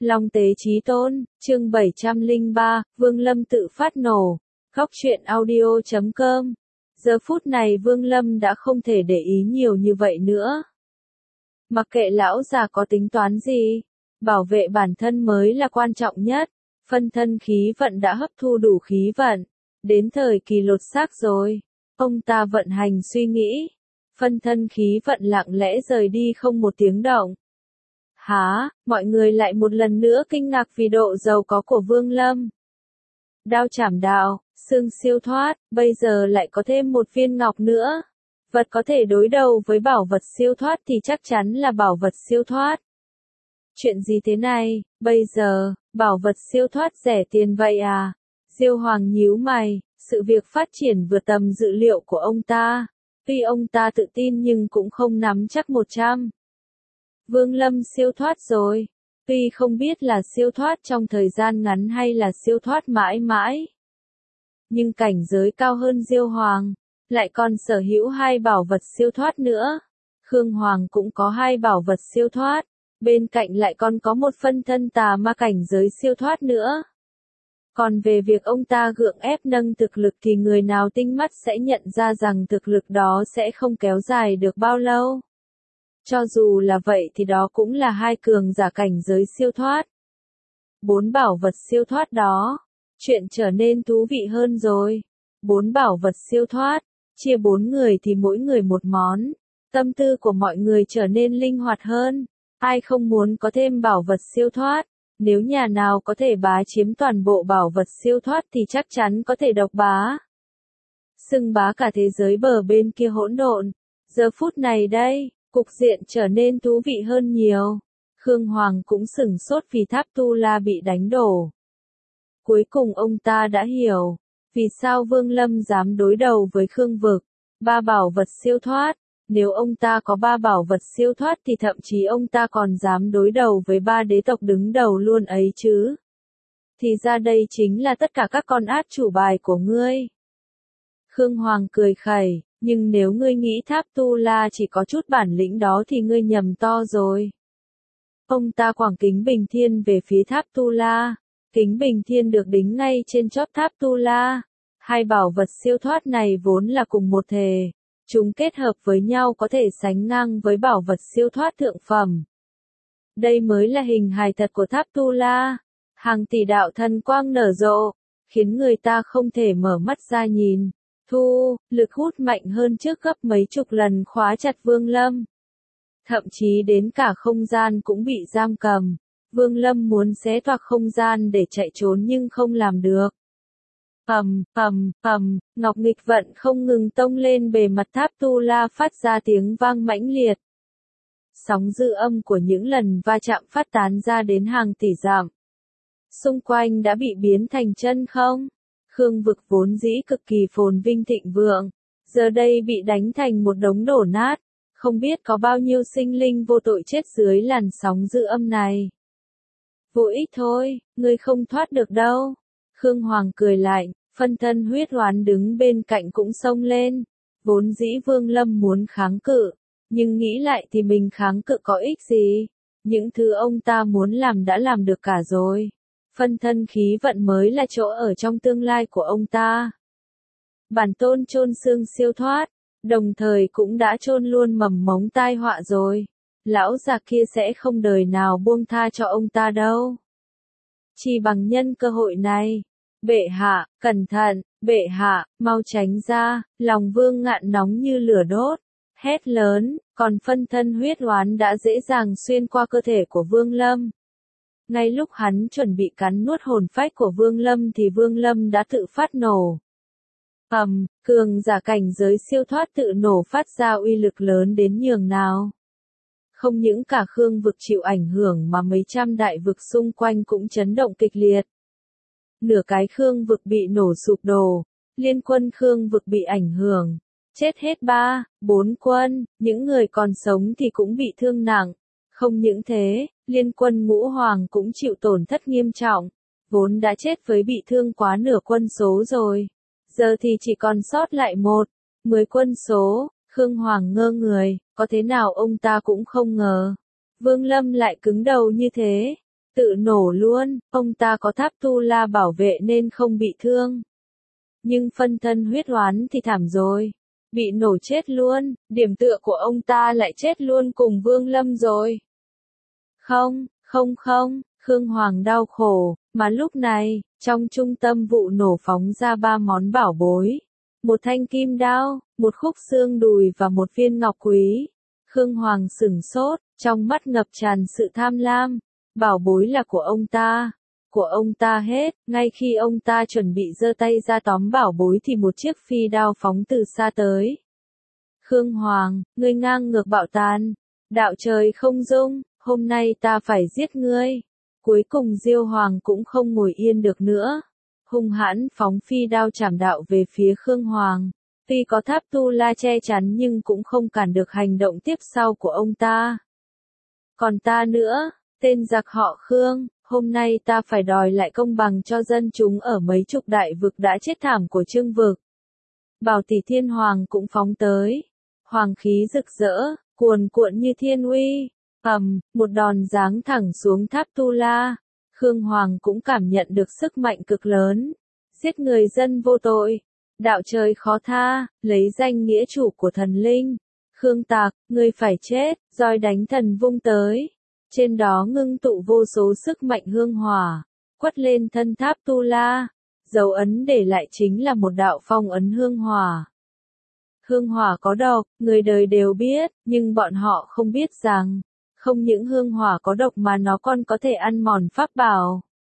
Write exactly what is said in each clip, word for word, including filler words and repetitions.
Long tế chí tôn, chương bảy trăm lẻ ba, Vương Lâm tự phát nổ. Góc truyện audio chấm com. Giờ phút này Vương Lâm đã không thể để ý nhiều như vậy nữa. Mặc kệ lão già có tính toán gì, bảo vệ bản thân mới là quan trọng nhất. Phân thân khí vận đã hấp thu đủ khí vận, đến thời kỳ lột xác rồi. Ông ta vận hành suy nghĩ, phân thân khí vận lặng lẽ rời đi không một tiếng động. Hả, mọi người lại một lần nữa kinh ngạc vì độ giàu có của Vương Lâm. Đao chảm đạo, xương siêu thoát, bây giờ lại có thêm một viên ngọc nữa. Vật có thể đối đầu với bảo vật siêu thoát thì chắc chắn là bảo vật siêu thoát. Chuyện gì thế này, bây giờ, bảo vật siêu thoát rẻ tiền vậy à? Diêu Hoàng nhíu mày, sự việc phát triển vượt tầm dự liệu của ông ta. Tuy ông ta tự tin nhưng cũng không nắm chắc một trăm. Vương Lâm siêu thoát rồi. Tuy không biết là siêu thoát trong thời gian ngắn hay là siêu thoát mãi mãi. Nhưng cảnh giới cao hơn Diêu Hoàng, lại còn sở hữu hai bảo vật siêu thoát nữa. Khương Hoàng cũng có hai bảo vật siêu thoát, bên cạnh lại còn có một phân thân tà ma cảnh giới siêu thoát nữa. Còn về việc ông ta gượng ép nâng thực lực thì người nào tinh mắt sẽ nhận ra rằng thực lực đó sẽ không kéo dài được bao lâu. Cho dù là vậy thì đó cũng là hai cường giả cảnh giới siêu thoát. Bốn bảo vật siêu thoát đó, chuyện trở nên thú vị hơn rồi. Bốn bảo vật siêu thoát, chia bốn người thì mỗi người một món. Tâm tư của mọi người trở nên linh hoạt hơn. Ai không muốn có thêm bảo vật siêu thoát? Nếu nhà nào có thể bá chiếm toàn bộ bảo vật siêu thoát thì chắc chắn có thể độc bá. Xưng bá cả thế giới bờ bên kia hỗn độn. Giờ phút này đây, cục diện trở nên thú vị hơn nhiều. Khương Hoàng cũng sửng sốt vì tháp Tu La bị đánh đổ. Cuối cùng ông ta đã hiểu, vì sao Vương Lâm dám đối đầu với Khương Vực. Ba bảo vật siêu thoát, nếu ông ta có ba bảo vật siêu thoát thì thậm chí ông ta còn dám đối đầu với ba đế tộc đứng đầu luôn ấy chứ. Thì ra đây chính là tất cả các con át chủ bài của ngươi. Khương Hoàng cười khẩy, nhưng nếu ngươi nghĩ tháp Tu La chỉ có chút bản lĩnh đó thì ngươi nhầm to rồi. Ông ta quẳng kính bình thiên về phía tháp Tu La. Kính bình thiên được đính ngay trên chóp tháp Tu La. Hai bảo vật siêu thoát này vốn là cùng một thể. Chúng kết hợp với nhau có thể sánh ngang với bảo vật siêu thoát thượng phẩm. Đây mới là hình hài thật của tháp Tu La. Hàng tỷ đạo thần quang nở rộ, khiến người ta không thể mở mắt ra nhìn. Thu, lực hút mạnh hơn trước gấp mấy chục lần khóa chặt Vương Lâm. Thậm chí đến cả không gian cũng bị giam cầm. Vương Lâm muốn xé toạc không gian để chạy trốn nhưng không làm được. Ầm, ầm, ầm, ngọc nghịch vận không ngừng tông lên bề mặt tháp Tu La phát ra tiếng vang mãnh liệt. Sóng dư âm của những lần va chạm phát tán ra đến hàng tỷ dặm. Xung quanh đã bị biến thành chân không. Khương Vực vốn dĩ cực kỳ phồn vinh thịnh vượng, giờ đây bị đánh thành một đống đổ nát. Không biết có bao nhiêu sinh linh vô tội chết dưới làn sóng dư âm này. Vô ích thôi, ngươi không thoát được đâu. Khương Hoàng cười lạnh, phân thân huyết hoán đứng bên cạnh cũng xông lên. Vốn dĩ Vương Lâm muốn kháng cự, nhưng nghĩ lại thì mình kháng cự có ích gì. Những thứ ông ta muốn làm đã làm được cả rồi. Phân thân khí vận mới là chỗ ở trong tương lai của ông ta. Bản tôn chôn xương siêu thoát, đồng thời cũng đã chôn luôn mầm mống tai họa rồi. Lão già kia sẽ không đời nào buông tha cho ông ta đâu. Chỉ bằng nhân cơ hội này. Bệ hạ, cẩn thận, bệ hạ, mau tránh ra, lòng Vương Ngạn nóng như lửa đốt. Hét lớn, còn phân thân huyết oán đã dễ dàng xuyên qua cơ thể của Vương Lâm. Ngay lúc hắn chuẩn bị cắn nuốt hồn phách của Vương Lâm thì Vương Lâm đã tự phát nổ. Ầm, cường giả cảnh giới siêu thoát tự nổ phát ra uy lực lớn đến nhường nào. Không những cả Khương Vực chịu ảnh hưởng mà mấy trăm đại vực xung quanh cũng chấn động kịch liệt. Nửa cái Khương Vực bị nổ sụp đổ, liên quân Khương Vực bị ảnh hưởng, chết hết ba, bốn quân, những người còn sống thì cũng bị thương nặng. Không những thế, liên quân Ngũ Hoàng cũng chịu tổn thất nghiêm trọng, vốn đã chết với bị thương quá nửa quân số rồi. Giờ thì chỉ còn sót lại một, mười quân số. Khương Hoàng ngơ người, có thế nào ông ta cũng không ngờ. Vương Lâm lại cứng đầu như thế. Tự nổ luôn, ông ta có tháp tu la bảo vệ nên không bị thương. Nhưng phân thân huyết oán thì thảm rồi. Bị nổ chết luôn, điểm tựa của ông ta lại chết luôn cùng Vương Lâm rồi. Không, không không, Khương Hoàng đau khổ, mà lúc này, trong trung tâm vụ nổ phóng ra ba món bảo bối. Một thanh kim đao, một khúc xương đùi và một viên ngọc quý. Khương Hoàng sửng sốt, trong mắt ngập tràn sự tham lam. Bảo bối là của ông ta. Của ông ta hết, ngay khi ông ta chuẩn bị giơ tay ra tóm bảo bối thì một chiếc phi đao phóng từ xa tới. Khương Hoàng, ngươi ngang ngược bạo tàn. Đạo trời không dung, hôm nay ta phải giết ngươi. Cuối cùng Diêu Hoàng cũng không ngồi yên được nữa. Hung hãn phóng phi đao chảm đạo về phía Khương Hoàng. Tuy có tháp tu la che chắn nhưng cũng không cản được hành động tiếp sau của ông ta. Còn ta nữa, tên giặc họ Khương, hôm nay ta phải đòi lại công bằng cho dân chúng ở mấy chục đại vực đã chết thảm của Trương vực. Bảo Tỷ Thiên Hoàng cũng phóng tới. Hoàng khí rực rỡ, cuồn cuộn như thiên uy. Ầm, một đòn giáng thẳng xuống tháp tu la. Khương Hoàng cũng cảm nhận được sức mạnh cực lớn. Giết người dân vô tội. Đạo trời khó tha, lấy danh nghĩa chủ của thần linh. Khương Tạc, ngươi phải chết, roi đánh thần vung tới. Trên đó ngưng tụ vô số sức mạnh hương hỏa, quất lên thân tháp tu la. Dấu ấn để lại chính là một đạo phong ấn hương hỏa. Hương hỏa có độc, người đời đều biết, nhưng bọn họ không biết rằng, không những hương hỏa có độc mà nó còn có thể ăn mòn pháp bảo.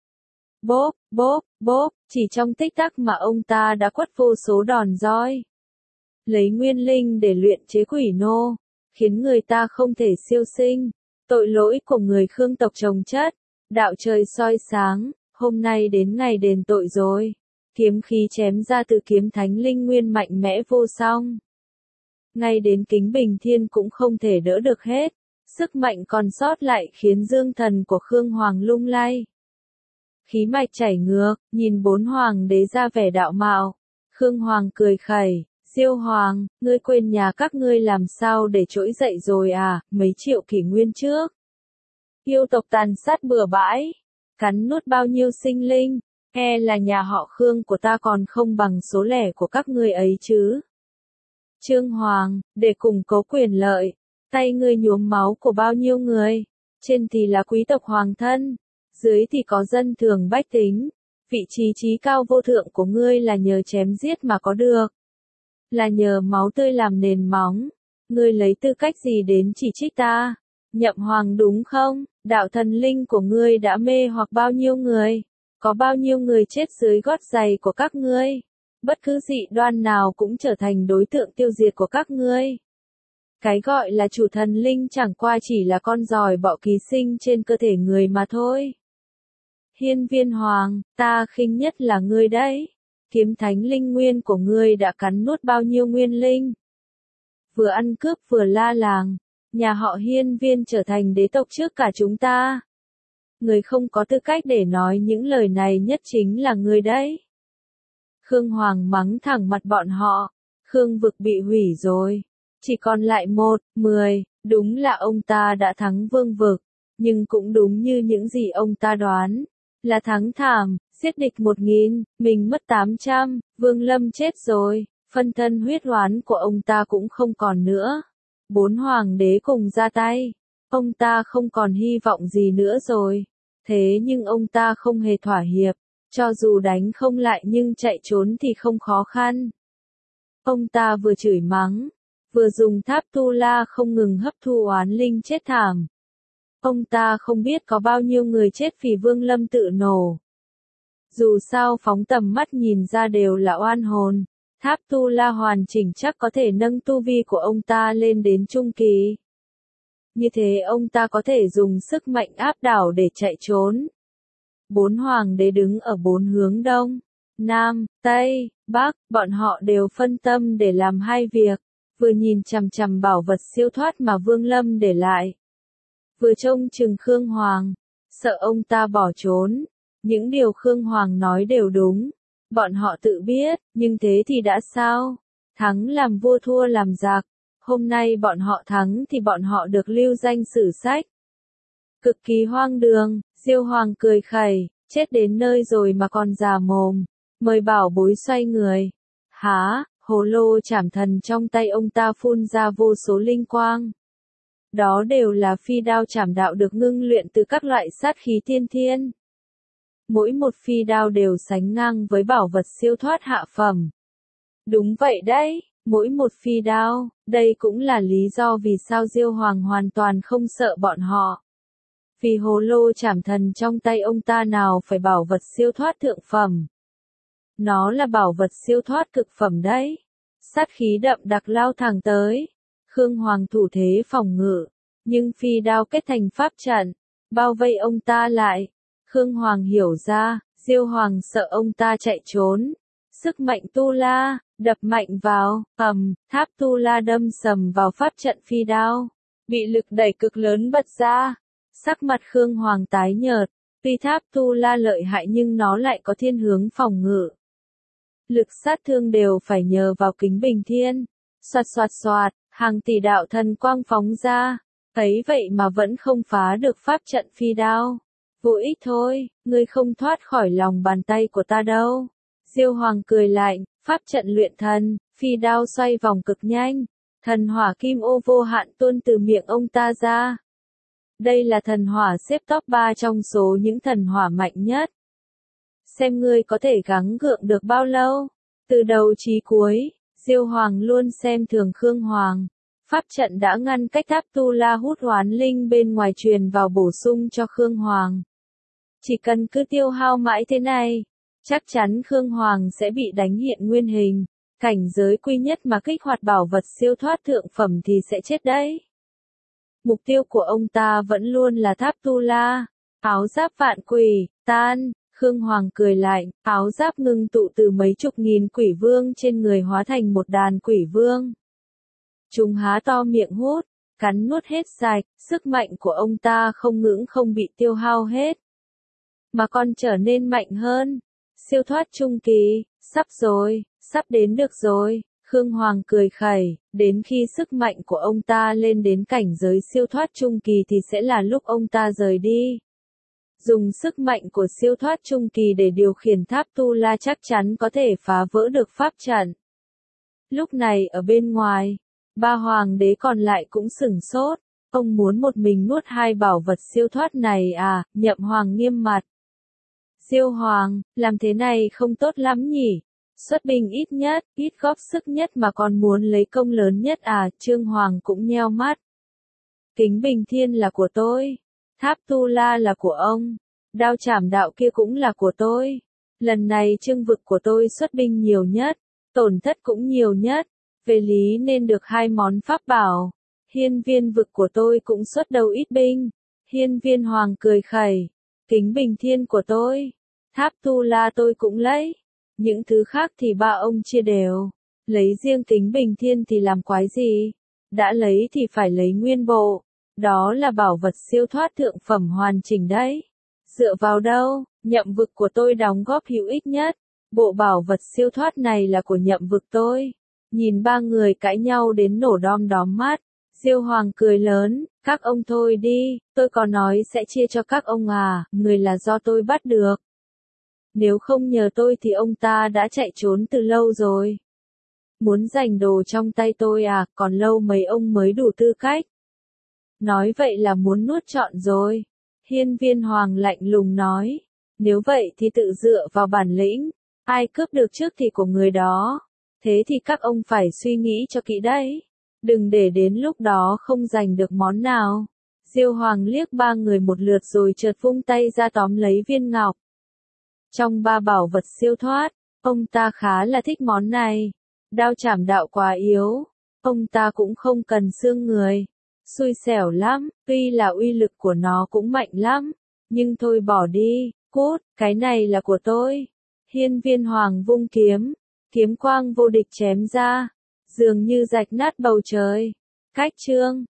Bốp, bốp, bốp, chỉ trong tích tắc mà ông ta đã quất vô số đòn roi. Lấy nguyên linh để luyện chế quỷ nô, khiến người ta không thể siêu sinh. Tội lỗi của người Khương tộc trồng chất. Đạo trời soi sáng, hôm nay đến ngày đền tội rồi. Kiếm khí chém ra từ kiếm thánh linh nguyên mạnh mẽ vô song. Ngay đến Kính Bình Thiên cũng không thể đỡ được hết. Sức mạnh còn sót lại khiến dương thần của Khương Hoàng lung lay. Khí mạch chảy ngược, nhìn bốn hoàng đế ra vẻ đạo mạo. Khương Hoàng cười khẩy, Diêu Hoàng, ngươi quên nhà các ngươi làm sao để trỗi dậy rồi à, mấy triệu kỷ nguyên trước. Yêu tộc tàn sát bừa bãi, cắn nuốt bao nhiêu sinh linh, e là nhà họ Khương của ta còn không bằng số lẻ của các ngươi ấy chứ. Trương Hoàng, để củng cố quyền lợi, tay ngươi nhuốm máu của bao nhiêu người, trên thì là quý tộc hoàng thân, dưới thì có dân thường bách tính, vị trí trí cao vô thượng của ngươi là nhờ chém giết mà có được. Là nhờ máu tươi làm nền móng, ngươi lấy tư cách gì đến chỉ trích ta? Nhậm Hoàng đúng không? Đạo thần linh của ngươi đã mê hoặc bao nhiêu người? Có bao nhiêu người chết dưới gót giày của các ngươi? Bất cứ dị đoan nào cũng trở thành đối tượng tiêu diệt của các ngươi. Cái gọi là chủ thần linh chẳng qua chỉ là con giòi bọ ký sinh trên cơ thể người mà thôi. Hiên Viên Hoàng, ta khinh nhất là ngươi đấy. Kiếm thánh linh nguyên của ngươi đã cắn nuốt bao nhiêu nguyên linh. Vừa ăn cướp vừa la làng, nhà họ Hiên Viên trở thành đế tộc trước cả chúng ta. Người không có tư cách để nói những lời này nhất chính là ngươi đấy. Khương Hoàng mắng thẳng mặt bọn họ, Khương vực bị hủy rồi. Chỉ còn lại một, mười, đúng là ông ta đã thắng vương vực, nhưng cũng đúng như những gì ông ta đoán, là thắng thảm, giết địch một nghìn, mình mất tám trăm, Vương Lâm chết rồi, phân thân huyết oán của ông ta cũng không còn nữa. Bốn hoàng đế cùng ra tay, ông ta không còn hy vọng gì nữa rồi. Thế nhưng ông ta không hề thỏa hiệp, cho dù đánh không lại nhưng chạy trốn thì không khó khăn. Ông ta vừa chửi mắng, vừa dùng tháp tu la không ngừng hấp thu oán linh chết thảm. Ông ta không biết có bao nhiêu người chết vì Vương Lâm tự nổ. Dù sao phóng tầm mắt nhìn ra đều là oan hồn, tháp tu la hoàn chỉnh chắc có thể nâng tu vi của ông ta lên đến trung kỳ. Như thế ông ta có thể dùng sức mạnh áp đảo để chạy trốn. Bốn hoàng đế đứng ở bốn hướng đông, nam, tây, bắc, bọn họ đều phân tâm để làm hai việc, vừa nhìn chằm chằm bảo vật siêu thoát mà Vương Lâm để lại, vừa trông chừng Khương Hoàng, sợ ông ta bỏ trốn. Những điều Khương Hoàng nói đều đúng, bọn họ tự biết, nhưng thế thì đã sao? Thắng làm vua thua làm giặc, hôm nay bọn họ thắng thì bọn họ được lưu danh sử sách. Cực kỳ hoang đường, Diêu Hoàng cười khẩy, chết đến nơi rồi mà còn già mồm, mời bảo bối xoay người. Há, hồ lô chảm thần trong tay ông ta phun ra vô số linh quang. Đó đều là phi đao chảm đạo được ngưng luyện từ các loại sát khí tiên thiên. Mỗi một phi đao đều sánh ngang với bảo vật siêu thoát hạ phẩm. Đúng vậy đấy, mỗi một phi đao, đây cũng là lý do vì sao Diêu Hoàng hoàn toàn không sợ bọn họ. Vì hồ lô chảm thần trong tay ông ta nào phải bảo vật siêu thoát thượng phẩm. Nó là bảo vật siêu thoát cực phẩm đấy. Sát khí đậm đặc lao thẳng tới. Khương Hoàng thủ thế phòng ngự, nhưng phi đao kết thành pháp trận, bao vây ông ta lại. Khương Hoàng hiểu ra, Diêu Hoàng sợ ông ta chạy trốn. Sức mạnh tu la, đập mạnh vào, ầm, tháp tu la đâm sầm vào pháp trận phi đao. Bị lực đẩy cực lớn bật ra. Sắc mặt Khương Hoàng tái nhợt, tuy tháp tu la lợi hại nhưng nó lại có thiên hướng phòng ngự. Lực sát thương đều phải nhờ vào kính bình thiên. Xoạt xoạt xoạt, hàng tỷ đạo thần quang phóng ra. Ấy vậy mà vẫn không phá được pháp trận phi đao. Vô ích thôi, ngươi không thoát khỏi lòng bàn tay của ta đâu. Diêu Hoàng cười lạnh, pháp trận luyện thần, phi đao xoay vòng cực nhanh. Thần hỏa kim ô vô hạn tuôn từ miệng ông ta ra. Đây là thần hỏa xếp top ba trong số những thần hỏa mạnh nhất. Xem ngươi có thể gắng gượng được bao lâu. Từ đầu chí cuối, Diêu Hoàng luôn xem thường Khương Hoàng. Pháp trận đã ngăn cách tháp tu la hút hoán linh bên ngoài truyền vào bổ sung cho Khương Hoàng. Chỉ cần cứ tiêu hao mãi thế này, chắc chắn Khương Hoàng sẽ bị đánh hiện nguyên hình. Cảnh giới quy nhất mà kích hoạt bảo vật siêu thoát thượng phẩm thì sẽ chết đấy. Mục tiêu của ông ta vẫn luôn là tháp tu la. Áo giáp vạn quỷ, tan. Khương Hoàng cười lạnh, áo giáp ngưng tụ từ mấy chục nghìn quỷ vương trên người hóa thành một đàn quỷ vương. Chúng há to miệng hút, cắn nuốt hết sạch, sức mạnh của ông ta không ngững không bị tiêu hao hết, mà còn trở nên mạnh hơn. Siêu thoát trung kỳ, sắp rồi, sắp đến được rồi. Khương Hoàng cười khẩy, đến khi sức mạnh của ông ta lên đến cảnh giới siêu thoát trung kỳ thì sẽ là lúc ông ta rời đi. Dùng sức mạnh của siêu thoát trung kỳ để điều khiển tháp tu la chắc chắn có thể phá vỡ được pháp trận. Lúc này ở bên ngoài, ba hoàng đế còn lại cũng sửng sốt. Ông muốn một mình nuốt hai bảo vật siêu thoát này à? Nhậm Hoàng nghiêm mặt. Diêu Hoàng, làm thế này không tốt lắm nhỉ? Xuất binh ít nhất, ít góp sức nhất mà còn muốn lấy công lớn nhất à? Trương Hoàng cũng nheo mắt. Kính bình thiên là của tôi. Tháp tu la là của ông. Đao chảm đạo kia cũng là của tôi. Lần này trương vực của tôi xuất binh nhiều nhất. Tổn thất cũng nhiều nhất. Về lý nên được hai món pháp bảo. Hiên viên vực của tôi cũng xuất đầu ít binh. Hiên viên Hoàng cười khẩy. Kính bình thiên của tôi. Tháp tu la tôi cũng lấy. Những thứ khác thì ba ông chia đều. Lấy riêng kính bình thiên thì làm quái gì? Đã lấy thì phải lấy nguyên bộ. Đó là bảo vật siêu thoát thượng phẩm hoàn chỉnh đấy. Dựa vào đâu? Nhậm vực của tôi đóng góp hữu ích nhất. Bộ bảo vật siêu thoát này là của nhậm vực tôi. Nhìn ba người cãi nhau đến nổ đom đóm mắt. Diêu Hoàng cười lớn, các ông thôi đi, tôi có nói sẽ chia cho các ông à, người là do tôi bắt được. Nếu không nhờ tôi thì ông ta đã chạy trốn từ lâu rồi. Muốn giành đồ trong tay tôi à, còn lâu mấy ông mới đủ tư cách. Nói vậy là muốn nuốt trọn rồi. Hiên viên Hoàng lạnh lùng nói. Nếu vậy thì tự dựa vào bản lĩnh. Ai cướp được trước thì của người đó. Thế thì các ông phải suy nghĩ cho kỹ đấy. Đừng để đến lúc đó không giành được món nào. Diêu Hoàng liếc ba người một lượt rồi chợt vung tay ra tóm lấy viên ngọc. Trong ba bảo vật siêu thoát, ông ta khá là thích món này. Đao chảm đạo quá yếu. Ông ta cũng không cần xương người. Xui xẻo lắm, tuy là uy lực của nó cũng mạnh lắm. Nhưng thôi bỏ đi, cút, cái này là của tôi. Hiên viên Hoàng vung kiếm. Kiếm quang vô địch chém ra. Dường như rạch nát bầu trời. Cách chương.